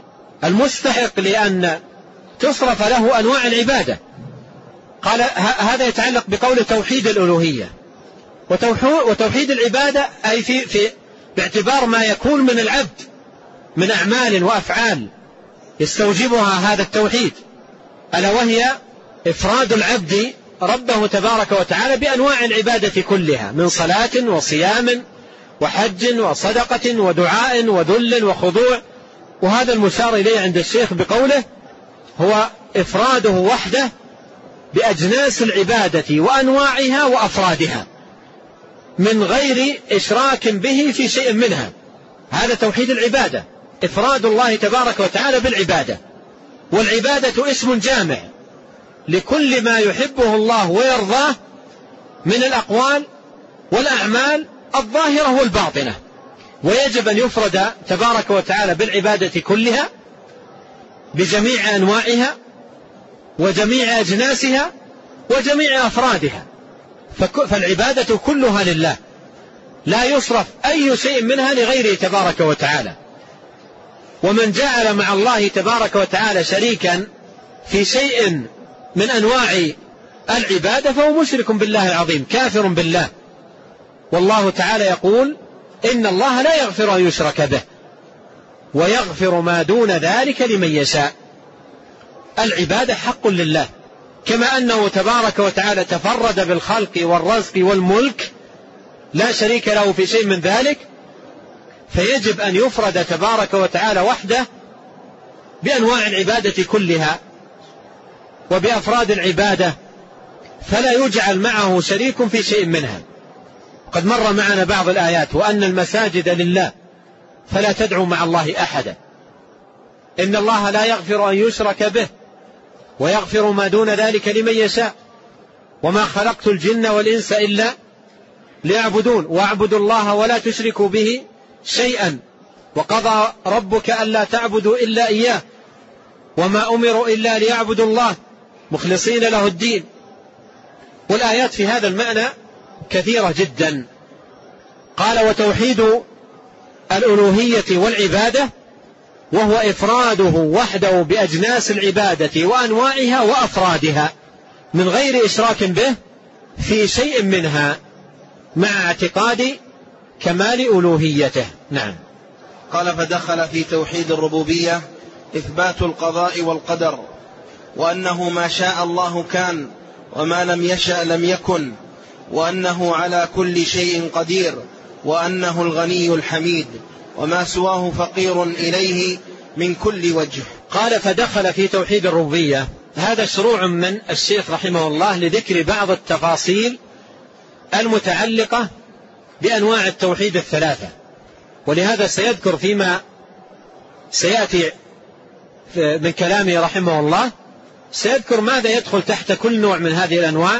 المستحق لأن تصرف له أنواع العبادة. قال هذا يتعلق بقول توحيد الألوهية. وتوحيد العبادة أي في, في باعتبار ما يكون من العبد من أعمال وأفعال يستوجبها هذا التوحيد، ألا وهي إفراد العبد ربه تبارك وتعالى بأنواع العبادة كلها من صلاة وصيام وحج وصدقة ودعاء وذل وخضوع وهذا المشار إليه عند الشيخ بقوله هو إفراده وحده بأجناس العبادة وأنواعها وأفرادها من غير إشراك به في شيء منها. هذا توحيد العبادة، إفراد الله تبارك وتعالى بالعبادة. والعبادة اسم جامع لكل ما يحبه الله ويرضاه من الأقوال والأعمال الظاهرة والباطنة، ويجب أن يفرد تبارك وتعالى بالعبادة كلها بجميع أنواعها وجميع أجناسها وجميع أفرادها. فالعبادة كلها لله، لا يصرف أي شيء منها لغيره تبارك وتعالى. ومن جعل مع الله تبارك وتعالى شريكا في شيء من أنواع العبادة فهو مشرك بالله العظيم، كافر بالله. والله تعالى يقول إن الله لا يغفر أن يشرك به ويغفر ما دون ذلك لمن يشاء. العبادة حق لله، كما أنه تبارك وتعالى تفرد بالخلق والرزق والملك لا شريك له في شيء من ذلك، فيجب أن يفرد تبارك وتعالى وحده بأنواع العبادة كلها وبأفراد العبادة، فلا يجعل معه شريك في شيء منها. قد مر معنا بعض الآيات وأن المساجد لله فلا تدعوا مع الله أحدا، إن الله لا يغفر أن يشرك به ويغفر ما دون ذلك لمن يشاء، وما خلقت الجن والإنس إلا ليعبدون واعبدوا الله ولا تشركوا به شيئا وقضى ربك ألا تعبدوا إلا إياه وما أمروا إلا ليعبدوا الله مخلصين له الدين. والآيات في هذا المعنى كثيرة جدا. قال وتوحيد الألوهية والعبادة وهو إفراده وحده بأجناس العبادة وأنواعها وأفرادها من غير إشراك به في شيء منها مع اعتقاد كمال ألوهيته. نعم. قال فدخل في توحيد الربوبية إثبات القضاء والقدر، وأنه ما شاء الله كان وما لم يشأ لم يكن، وأنه على كل شيء قدير، وأنه الغني الحميد وما سواه فقير إليه من كل وجه. قال فدخل في توحيد الربوبية. هذا شروع من الشيخ رحمه الله لذكر بعض التفاصيل المتعلقة بأنواع التوحيد الثلاثة، ولهذا سيذكر فيما سيأتي من كلامه رحمه الله سيذكر ماذا يدخل تحت كل نوع من هذه الأنواع.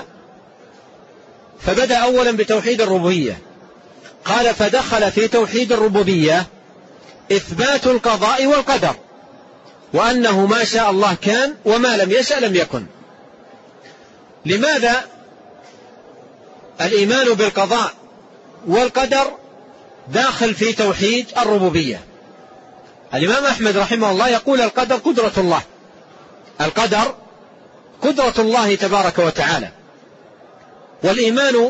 فبدأ أولا بتوحيد الربوبية. قال فدخل في توحيد الربوبية إثبات القضاء والقدر، وأنه ما شاء الله كان وما لم يشأ لم يكن. لماذا الإيمان بالقضاء والقدر داخل في توحيد الربوبية؟ الإمام أحمد رحمه الله يقول القدر قدرة الله، القدر قدرة الله تبارك وتعالى، والإيمان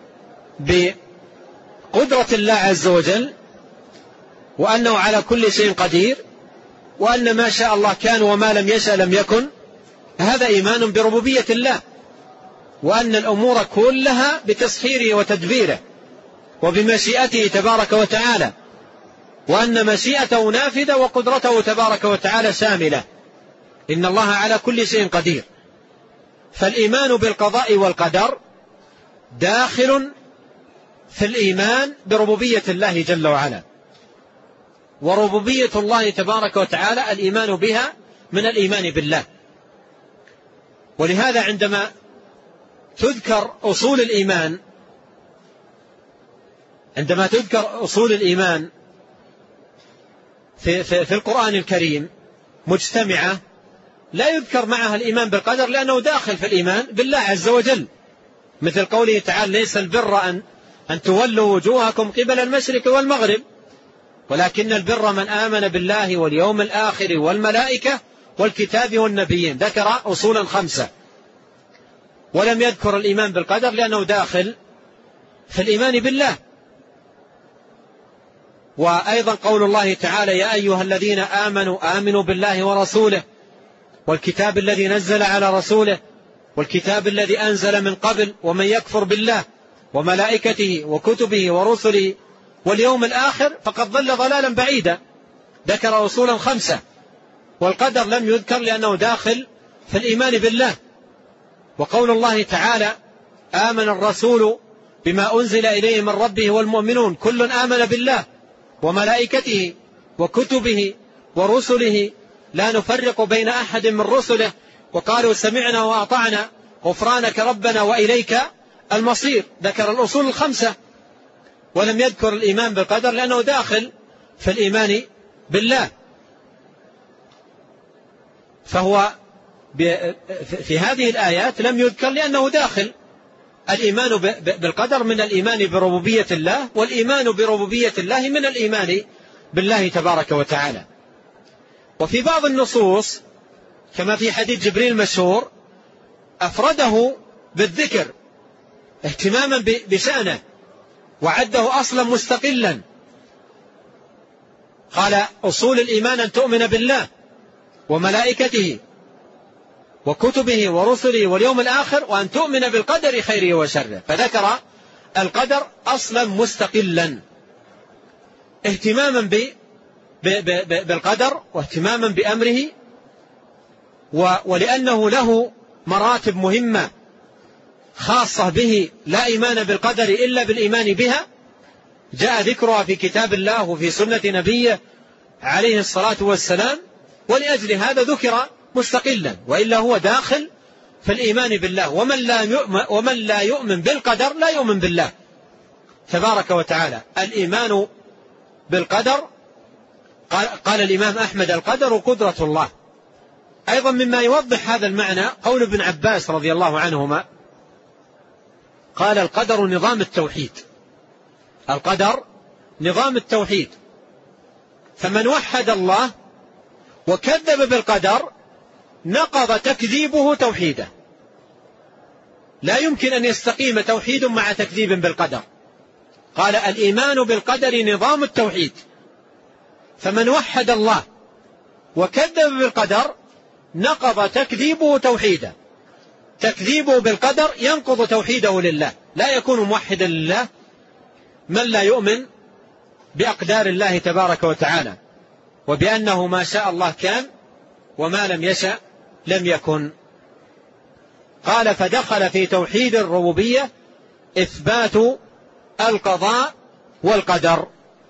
بقدرة الله عز وجل وأنه على كل شيء قدير، وأن ما شاء الله كان وما لم يشأ لم يكن، هذا إيمان بربوبية الله، وأن الأمور كلها بتسخيره وتدبيره وبمشيئته تبارك وتعالى، وأن مشيئته نافذة وقدرته تبارك وتعالى شاملة، إن الله على كل شيء قدير. فالإيمان بالقضاء والقدر داخل في الإيمان بربوبية الله جل وعلا، وربوبية الله تبارك وتعالى الإيمان بها من الإيمان بالله. ولهذا عندما تذكر أصول الإيمان عندما تذكر أصول الإيمان في, في, في القرآن الكريم مجتمعة لا يذكر معها الإيمان بالقدر، لأنه داخل في الإيمان بالله عز وجل، مثل قوله تعالى ليس البر أن, أن تولوا وجوهكم قبل المشرق والمغرب ولكن البر من آمن بالله واليوم الآخر والملائكة والكتاب والنبيين. ذكر أصولا خمسة ولم يذكر الإيمان بالقدر لأنه داخل في الإيمان بالله. وأيضا قول الله تعالى يا أيها الذين آمنوا آمنوا بالله ورسوله والكتاب الذي نزل على رسوله والكتاب الذي أنزل من قبل ومن يكفر بالله وملائكته وكتبه ورسله واليوم الآخر فقد ضل ضلالا بعيدا. ذكر أصولا خمسة، والقدر لم يذكر لأنه داخل في الإيمان بالله. وقول الله تعالى: آمن الرسول بما أنزل إليه من ربه والمؤمنون كل آمن بالله وملائكته وكتبه ورسله لا نفرق بين أحد من رسله وقالوا سمعنا وأطعنا غفرانك ربنا وإليك المصير. ذكر الأصول الخمسة ولم يذكر الإيمان بالقدر لأنه داخل في الإيمان بالله. فهو في هذه الآيات لم يذكر لأنه داخل الإيمان بالقدر من الإيمان بربوبية الله، والإيمان بربوبية الله من الإيمان بالله تبارك وتعالى. وفي بعض النصوص كما في حديث جبريل المشهور أفرده بالذكر اهتماما بشأنه وعده أصلا مستقلا. قال: أصول الإيمان أن تؤمن بالله وملائكته وكتبه ورسله واليوم الآخر وأن تؤمن بالقدر خيره وشره. فذكر القدر أصلا مستقلا اهتماما بالقدر واهتماما بأمره، ولأنه له مراتب مهمة خاصة به لا إيمان بالقدر إلا بالإيمان بها، جاء ذكرها في كتاب الله وفي سنة نبيه عليه الصلاة والسلام، ولأجل هذا ذكر مستقلا، وإلا هو داخل في الإيمان بالله. ومن لا يؤمن, ومن لا يؤمن بالقدر لا يؤمن بالله تبارك وتعالى. الإيمان بالقدر قال, قال الإمام أحمد: القدر قدرة الله. أيضا مما يوضح هذا المعنى قول ابن عباس رضي الله عنهما قال: القدر نظام التوحيد. القدر نظام التوحيد، فمن وحد الله وكذب بالقدر نقض تكذيبه توحيده. لا يمكن أن يستقيم توحيد مع تكذيب بالقدر. قال: الإيمان بالقدر نظام التوحيد، فمن وحد الله وكذب بالقدر نقض تكذيبه توحيده. تكذيبه بالقدر ينقض توحيده لله، لا يكون موحدا لله من لا يؤمن بأقدار الله تبارك وتعالى، وبأنه ما شاء الله كان وما لم يشأ لم يكن. قال: فدخل في توحيد الربوبية إثبات القضاء والقدر،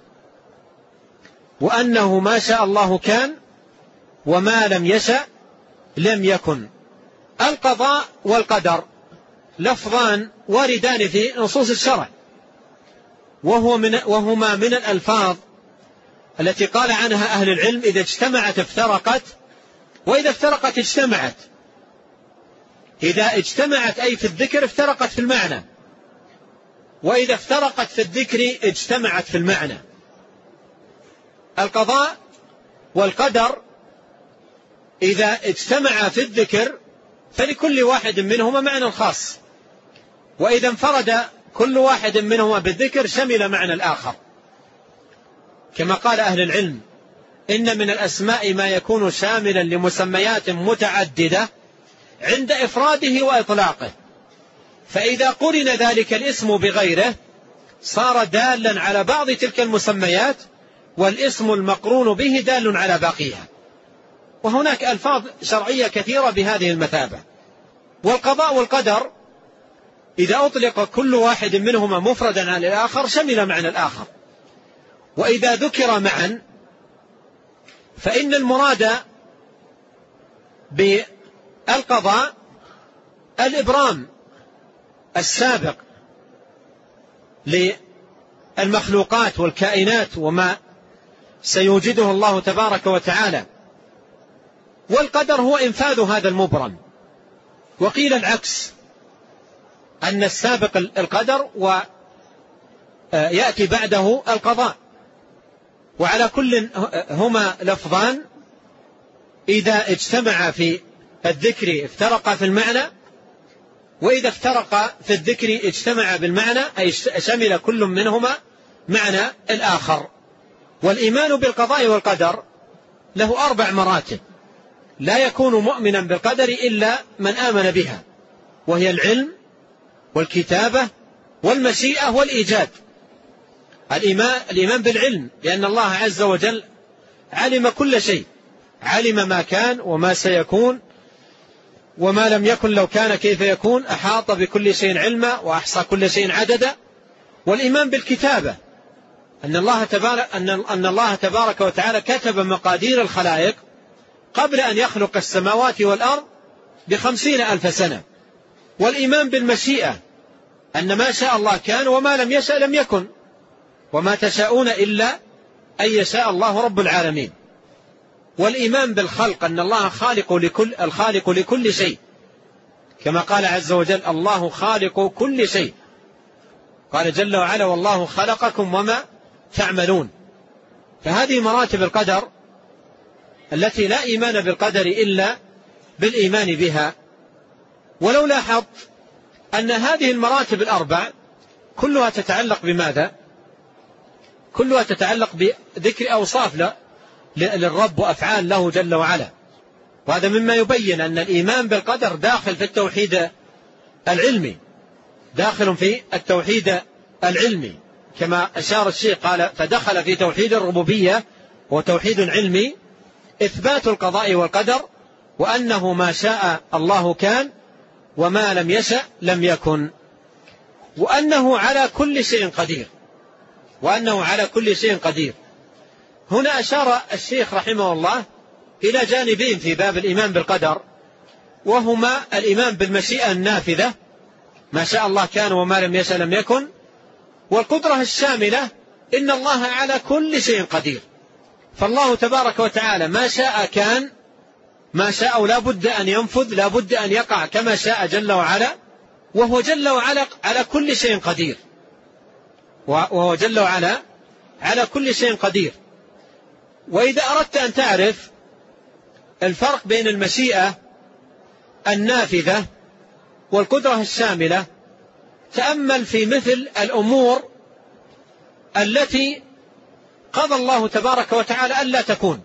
وأنه ما شاء الله كان وما لم يشأ لم يكن. القضاء والقدر لفظان واردان في نصوص الشرع، وهو من وهما من الألفاظ التي قال عنها أهل العلم: إذا اجتمعت افترقت، وإذا افترقت اجتمعت. إذا اجتمعت أي في الذكر افترقت في المعنى، وإذا افترقت في الذكر اجتمعت في المعنى. القضاء والقدر إذا اجتمع في الذكر فلكل واحد منهما معنى خاص، وإذا انفرد كل واحد منهما بالذكر شمل معنى الآخر. كما قال أهل العلم: إن من الأسماء ما يكون شاملا لمسميات متعددة عند إفراده وإطلاقه، فإذا قرن ذلك الاسم بغيره صار دالا على بعض تلك المسميات، والاسم المقرون به دال على باقيها. وهناك ألفاظ شرعية كثيرة بهذه المثابة. والقضاء والقدر إذا أطلق كل واحد منهما مفردا عن الآخر شمل معنى الآخر، وإذا ذكر معا فإن المراد بالقضاء الإبرام السابق للمخلوقات والكائنات وما سيوجده الله تبارك وتعالى، والقدر هو إنفاذ هذا المبرم. وقيل العكس، أن السابق القدر ويأتي بعده القضاء. وعلى كل هما لفظان إذا اجتمع في الذكر افترق في المعنى، وإذا افترق في الذكر اجتمع بالمعنى، أي شمل كل منهما معنى الآخر. والإيمان بالقضاء والقدر له أربع مراتب، لا يكون مؤمنا بالقدر إلا من آمن بها، وهي العلم والكتابة والمشيئة والإيجاد. الإيمان, الإيمان بالعلم، لأن الله عز وجل علم كل شيء، علم ما كان وما سيكون وما لم يكن لو كان كيف يكون، أحاط بكل شيء علما وأحصى كل شيء عددا. والإيمان بالكتابة، أن الله تبارك, أن الله تبارك وتعالى كتب مقادير الخلائق قبل أن يخلق السماوات والأرض بخمسين ألف سنة. والإيمان بالمشيئة، أن ما شاء الله كان وما لم يشأ لم يكن، وما تشاءون إلا أن يشاء الله رب العالمين. والإيمان بالخلق، أن الله خالق لكل الخالق لكل شيء، كما قال عز وجل الله خالق كل شيء، قال جل وعلا والله خلقكم وما تعملون. فهذه مراتب القدر التي لا إيمان بالقدر إلا بالإيمان بها. ولو لاحظت أن هذه المراتب الأربع كلها تتعلق بماذا؟ كلها تتعلق بذكر أوصاف للرب وأفعال له جل وعلا. وهذا مما يبين أن الإيمان بالقدر داخل في التوحيد العلمي، داخل في التوحيد العلمي كما أشار الشيخ، قال فدخل في توحيد الربوبية وتوحيد علمي، إثبات القضاء والقدر، وأنه ما شاء الله كان وما لم يشأ لم يكن، وأنه على كل شيء قدير، وأنه على كل شيء قدير. هنا أشار الشيخ رحمه الله إلى جانبين في باب الإيمان بالقدر، وهما الإيمان بالمشيئة النافذة، ما شاء الله كان وما لم يشأ لم يكن، والقدرة الشاملة، إن الله على كل شيء قدير. فالله تبارك وتعالى ما شاء كان، ما شاء لا بد أن ينفذ، لا بد أن يقع كما شاء جل وعلا، وهو جل وعلا على كل شيء قدير، وهو جل وعلا على كل شيء قدير. وإذا أردت أن تعرف الفرق بين المشيئة النافذة والقدرة الشاملة، تأمل في مثل الأمور التي قضى الله تبارك وتعالى ألا تكون،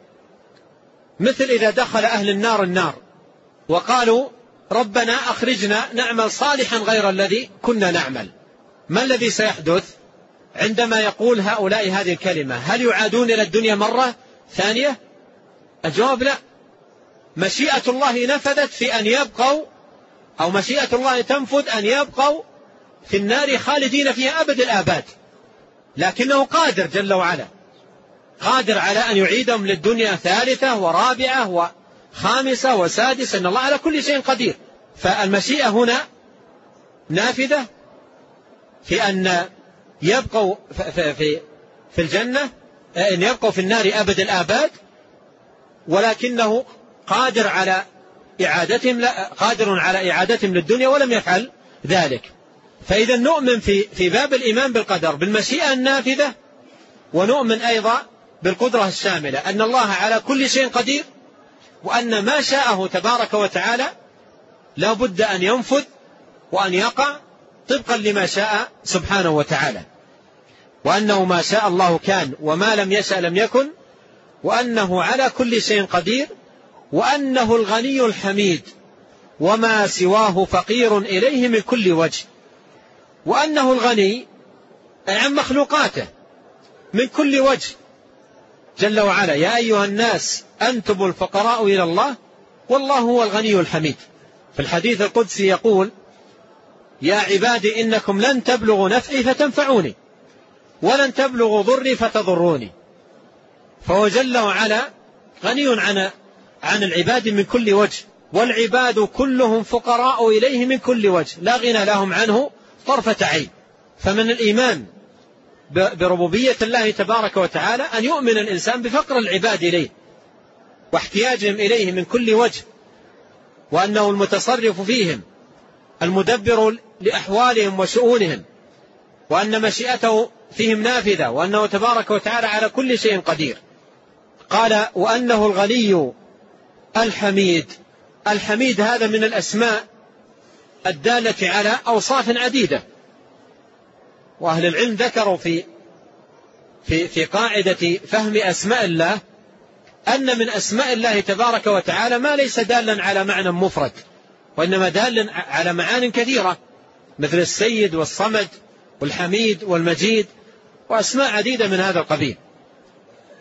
مثل إذا دخل أهل النار النار وقالوا ربنا أخرجنا نعمل صالحا غير الذي كنا نعمل، ما الذي سيحدث عندما يقول هؤلاء هذه الكلمة؟ هل يعادون إلى الدنيا مرة ثانية؟ الجواب لا. مشيئة الله نفذت في أن يبقوا، أو مشيئة الله تنفذ أن يبقوا في النار خالدين فيها أبد الآباد، لكنه قادر جل وعلا، قادر على أن يعيدهم للدنيا ثالثة ورابعة وخامسة وسادسة، إن الله على كل شيء قدير. فالمشيئة هنا نافذة في أن يبقوا في, في, في الجنة، أن يبقوا في النار أبد الآباد، ولكنه قادر على إعادتهم، قادر على إعادتهم للدنيا ولم يفعل ذلك. فإذا نؤمن في, في باب الإيمان بالقدر بالمشيئة النافذة، ونؤمن أيضا بالقدرة الشاملة، أن الله على كل شيء قدير، وأن ما شاءه تبارك وتعالى لا بد أن ينفذ وأن يقع طبقا لما شاء سبحانه وتعالى، وأنه ما شاء الله كان وما لم يشأ لم يكن، وأنه على كل شيء قدير، وأنه الغني الحميد وما سواه فقير إليه من كل وجه، وأنه الغني عن مخلوقاته من كل وجه جل وعلا. يا أيها الناس أنتم الفقراء إلى الله والله هو الغني الحميد. في الحديث القدسي يقول يا عبادي إنكم لن تبلغوا نفعي فتنفعوني ولن تبلغوا ضري فتضروني. فهو جل وعلا غني عن عن العباد من كل وجه، والعباد كلهم فقراء إليه من كل وجه، لا غنى لهم عنه طرفة عين. فمن الإيمان بربوبية الله تبارك وتعالى أن يؤمن الإنسان بفقر العباد إليه واحتياجهم إليه من كل وجه، وأنه المتصرف فيهم المدبر لأحوالهم وشؤونهم، وأن مشيئته فيهم نافذة، وأنه تبارك وتعالى على كل شيء قدير. قال وأنه الغني الحميد. الحميد هذا من الأسماء الدالة على أوصاف عديدة، وأهل العلم ذكروا في في في قاعدة فهم أسماء الله أن من أسماء الله تبارك وتعالى ما ليس دالا على معنى مفرد، وإنما دالا على معان كثيرة، مثل السيد والصمد والحميد والمجيد، وأسماء عديدة من هذا القبيل.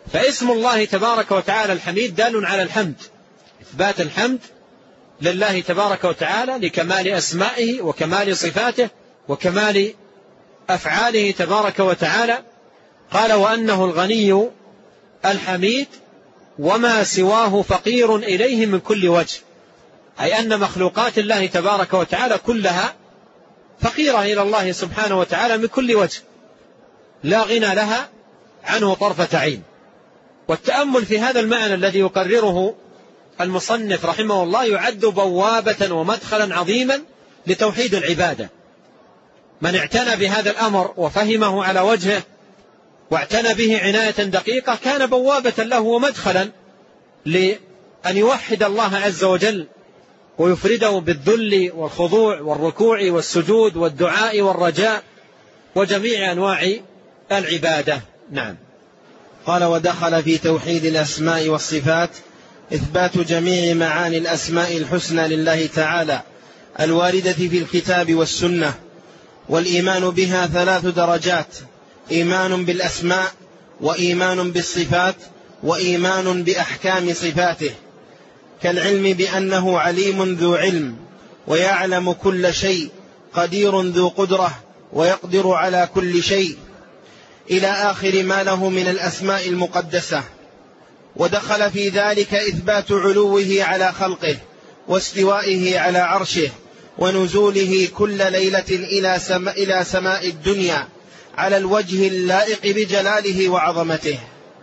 فاسم الله تبارك وتعالى الحميد دال على الحمد، إثبات الحمد لله تبارك وتعالى لكمال أسمائه وكمال صفاته وكمال أفعاله تبارك وتعالى. قال وأنه الغني الحميد وما سواه فقير إليه من كل وجه، أي أن مخلوقات الله تبارك وتعالى كلها فقيرة إلى الله سبحانه وتعالى من كل وجه، لا غنى لها عنه طرفة عين. والتأمل في هذا المعنى الذي يقرره المصنف رحمه الله يعد بوابة ومدخلا عظيما لتوحيد العبادة. من اعتنى بهذا الأمر وفهمه على وجهه واعتنى به عناية دقيقة كان بوابة له ومدخلا لأن يوحد الله عز وجل ويفرده بالذل والخضوع والركوع والسجود والدعاء والرجاء وجميع أنواع العبادة. نعم. قال ودخل في توحيد الأسماء والصفات إثبات جميع معاني الأسماء الحسنى لله تعالى الواردة في الكتاب والسنة، والإيمان بها ثلاث درجات: إيمان بالأسماء، وإيمان بالصفات، وإيمان بأحكام صفاته، كالعلم بأنه عليم ذو علم ويعلم كل شيء، قدير ذو قدرة ويقدر على كل شيء، إلى آخر ما له من الأسماء المقدسة. ودخل في ذلك إثبات علوه على خلقه واستوائه على عرشه ونزوله كل ليلة إلى سماء, إلى سماء الدنيا على الوجه اللائق بجلاله وعظمته.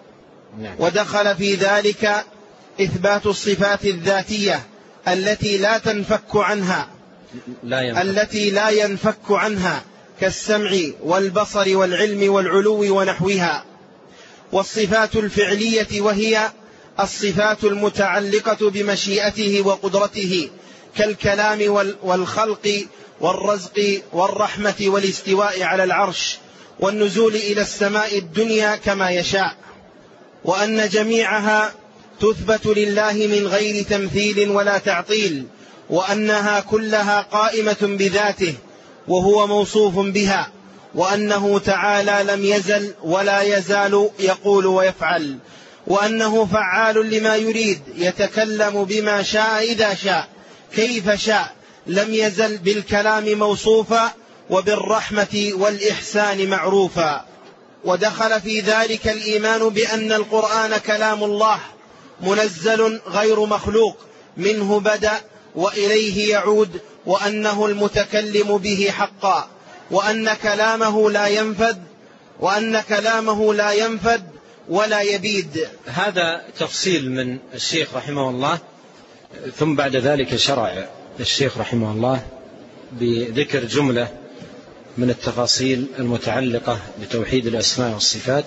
ودخل في ذلك إثبات الصفات الذاتية التي لا تنفك عنها لا ينفك. التي لا ينفك عنها كالسمع والبصر والعلم والعلو ونحوها. والصفات الفعلية وهي الصفات المتعلقة بمشيئته وقدرته كالكلام والخلق والرزق والرحمة والاستواء على العرش والنزول إلى السماء الدنيا كما يشاء. وأن جميعها تثبت لله من غير تمثيل ولا تعطيل، وأنها كلها قائمة بذاته وهو موصوف بها، وأنه تعالى لم يزل ولا يزال يقول ويفعل، وأنه فعال لما يريد يتكلم بما شاء إذا شاء كيف شاء، لم يزل بالكلام موصوفا وبالرحمة والإحسان معروفا. ودخل في ذلك الإيمان بأن القرآن كلام الله منزل غير مخلوق، منه بدأ وإليه يعود، وأنه المتكلم به حقا، وأن كلامه لا ينفد وأن كلامه لا ينفد ولا يبيد. هذا تفصيل من الشيخ رحمه الله. ثم بعد ذلك شرع الشيخ رحمه الله بذكر جملة من التفاصيل المتعلقة بتوحيد الأسماء والصفات،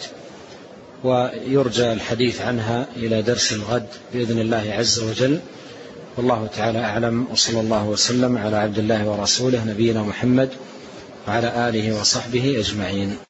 ويرجى الحديث عنها إلى درس الغد بإذن الله عز وجل. والله تعالى أعلم، وصلى الله وسلم على عبد الله ورسوله نبينا محمد وعلى آله وصحبه أجمعين.